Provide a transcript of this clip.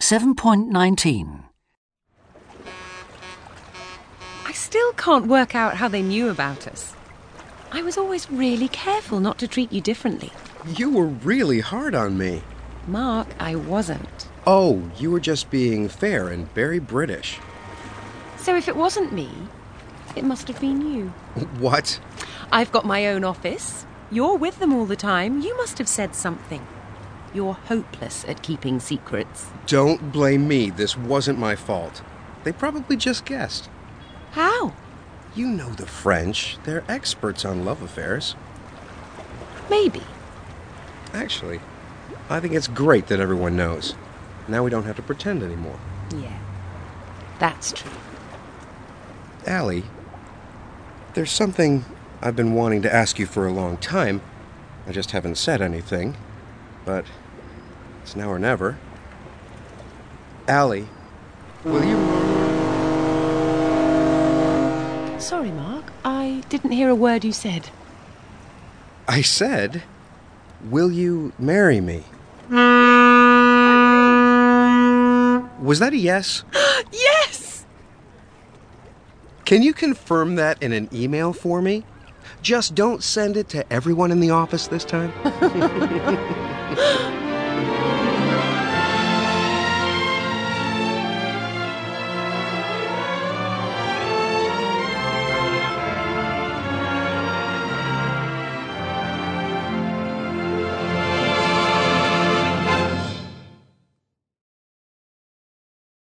7.19. I still can't work out how they knew about us. I was always really careful not to treat you differently. You were really hard on me. Mark, I wasn't. Oh, you were just being fair and very British. So if it wasn't me, it must have been you. What? I've got my own office. You're with them all the time. You must have said something. You're hopeless at keeping secrets. Don't blame me. This wasn't my fault. They probably just guessed. How? You know the French. They're experts on love affairs. Maybe. Actually, I think it's great that everyone knows. Now we don't have to pretend anymore. Yeah, that's true. Allie, there's something I've been wanting to ask you for a long time. I just haven't said anything. But it's now or never. Allie, will you... Sorry, Mark. I didn't hear a word you said. I said, will you marry me? Was that a yes? Yes! Can you confirm that in an email for me? Just don't send it to everyone in the office this time.